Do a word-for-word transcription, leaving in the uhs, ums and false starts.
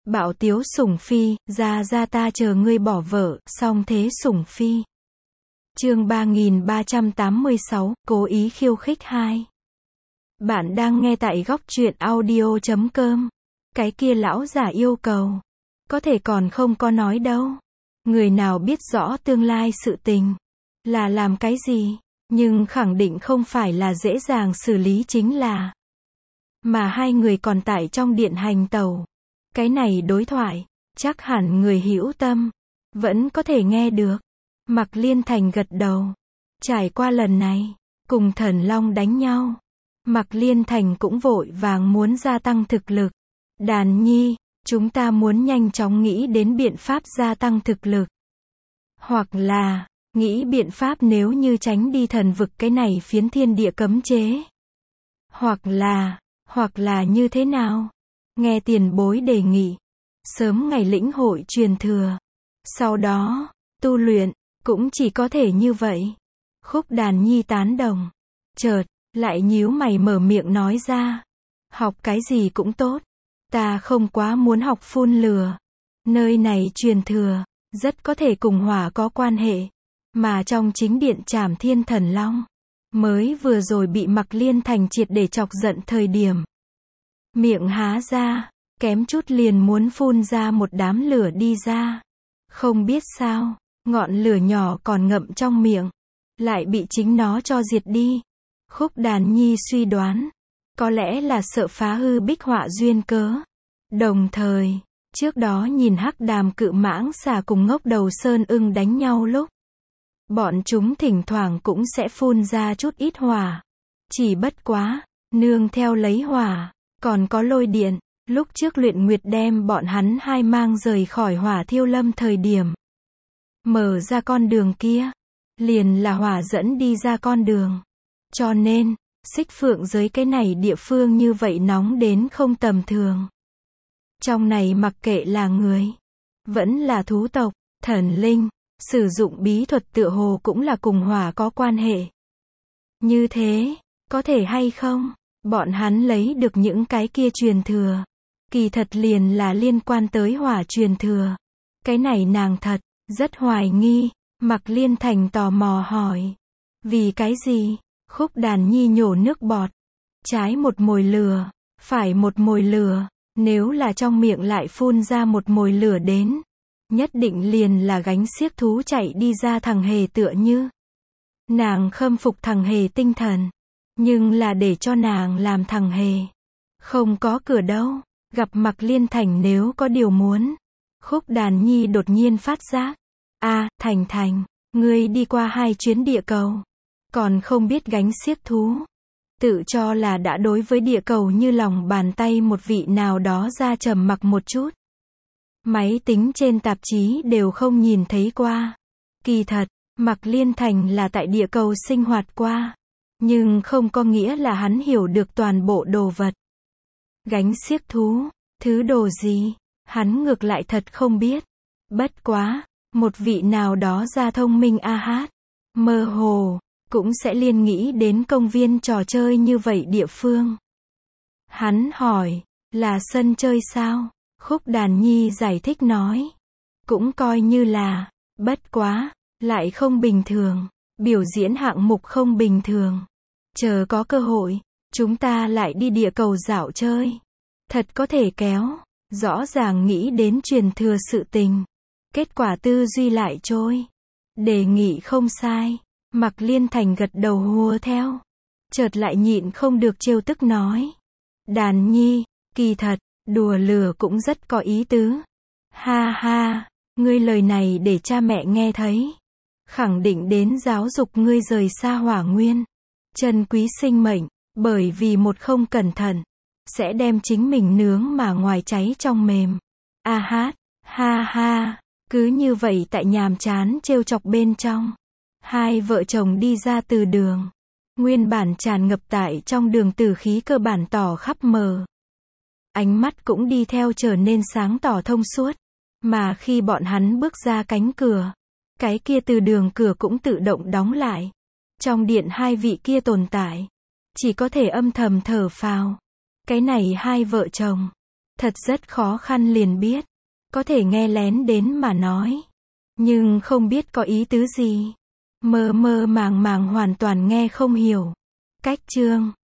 Bạo tiếu sủng phi, ra ra ta chờ ngươi bỏ vợ, song thế sủng phi. Chương ba nghìn ba trăm tám mươi sáu, cố ý khiêu khích hai. Bạn đang nghe tại góc truyện audio chấm com. Cái kia lão giả yêu cầu. Có thể còn không có nói đâu. Người nào biết rõ tương lai sự tình. Là làm cái gì. Nhưng khẳng định không phải là dễ dàng xử lý chính là. Mà hai người còn tại trong điện hành tàu. Cái này đối thoại. Chắc hẳn người hữu tâm. Vẫn có thể nghe được. Mạc Liên Thành gật đầu. Trải qua lần này. Cùng Thần Long đánh nhau. Mạc Liên Thành cũng vội vàng muốn gia tăng thực lực. Đàn nhi, chúng ta muốn nhanh chóng nghĩ đến biện pháp gia tăng thực lực. Hoặc là, nghĩ biện pháp nếu như tránh đi thần vực cái này phiến thiên địa cấm chế. Hoặc là, hoặc là như thế nào? Nghe tiền bối đề nghị. Sớm ngày lĩnh hội truyền thừa. Sau đó, tu luyện, cũng chỉ có thể như vậy. Khúc Đàn nhi tán đồng. Chợt, lại nhíu mày mở miệng nói ra. Học cái gì cũng tốt. Ta không quá muốn học phun lửa. Nơi này truyền thừa, rất có thể cùng hỏa có quan hệ. Mà trong chính điện Trảm Thiên Thần Long, mới vừa rồi bị Mạc Liên Thành triệt để chọc giận thời điểm. Miệng há ra, kém chút liền muốn phun ra một đám lửa đi ra. Không biết sao, ngọn lửa nhỏ còn ngậm trong miệng, lại bị chính nó cho diệt đi. Khúc Đàn nhi suy đoán, có lẽ là sợ phá hư bích họa duyên cớ. Đồng thời, trước đó nhìn hắc đàm cự mãng xà cùng ngốc đầu sơn ưng đánh nhau lúc. Bọn chúng thỉnh thoảng cũng sẽ phun ra chút ít hỏa. Chỉ bất quá, nương theo lấy hỏa, còn có lôi điện. Lúc trước Luyện Nguyệt đem bọn hắn hai mang rời khỏi Hỏa Thiêu Lâm thời điểm. Mở ra con đường kia. Liền là hỏa dẫn đi ra con đường. Cho nên, Xích Phượng giới cái này địa phương như vậy nóng đến không tầm thường. Trong này mặc kệ là người, vẫn là thú tộc, thần linh, sử dụng bí thuật tựa hồ cũng là cùng hỏa có quan hệ. Như thế, có thể hay không? Bọn hắn lấy được những cái kia truyền thừa. Kỳ thật liền là liên quan tới hỏa truyền thừa. Cái này nàng thật, rất hoài nghi. Mạc Liên Thành tò mò hỏi. Vì cái gì? Khúc Đàn nhi nhổ nước bọt. Trái một mồi lửa, phải một mồi lửa. Nếu là trong miệng lại phun ra một mồi lửa đến. Nhất định liền là gánh xiếc thú chạy đi ra thằng hề tựa như. Nàng khâm phục thằng hề tinh thần. Nhưng là để cho nàng làm thằng hề. Không có cửa đâu. Gặp Mạc Liên Thành nếu có điều muốn. Khúc Đàn nhi đột nhiên phát giác. a à, Thành Thành, ngươi đi qua hai chuyến địa cầu. Còn không biết gánh xiếc thú. Tự cho là đã đối với địa cầu như lòng bàn tay một vị nào đó ra trầm mặc một chút. Máy tính trên tạp chí đều không nhìn thấy qua. Kỳ thật, Mạc Liên Thành là tại địa cầu sinh hoạt qua. Nhưng không có nghĩa là hắn hiểu được toàn bộ đồ vật. Gánh xiếc thú, thứ đồ gì, hắn ngược lại thật không biết. Bất quá, một vị nào đó ra thông minh a hát, mơ hồ, cũng sẽ liên nghĩ đến công viên trò chơi như vậy địa phương. Hắn hỏi, là sân chơi sao? Khúc Đàn nhi giải thích nói. Cũng coi như là, bất quá, lại không bình thường, biểu diễn hạng mục không bình thường. Chờ có cơ hội, chúng ta lại đi địa cầu dạo chơi. Thật có thể kéo, rõ ràng nghĩ đến truyền thừa sự tình. Kết quả tư duy lại trôi. Đề nghị không sai. Mạc Liên Thành gật đầu hùa theo. Chợt lại nhịn không được trêu tức nói. Đàn nhi, kỳ thật, đùa lừa cũng rất có ý tứ. Ha ha, ngươi lời này để cha mẹ nghe thấy. Khẳng định đến giáo dục ngươi rời xa hỏa nguyên. Trân quý sinh mệnh, bởi vì một không cẩn thận. Sẽ đem chính mình nướng mà ngoài cháy trong mềm. A hát, ha ha, cứ như vậy tại nhàm chán trêu chọc bên trong. Hai vợ chồng đi ra từ đường. Nguyên bản tràn ngập tại trong đường tử khí cơ bản tỏ khắp mờ. Ánh mắt cũng đi theo trở nên sáng tỏ thông suốt. Mà khi bọn hắn bước ra cánh cửa, cái kia từ đường cửa cũng tự động đóng lại. Trong điện hai vị kia tồn tại, chỉ có thể âm thầm thở phào. Cái này hai vợ chồng, Thật rất khó khăn liền biết. Có thể nghe lén đến mà nói. Nhưng không biết có ý tứ gì. Mơ mơ màng màng hoàn toàn nghe không hiểu. Cách chương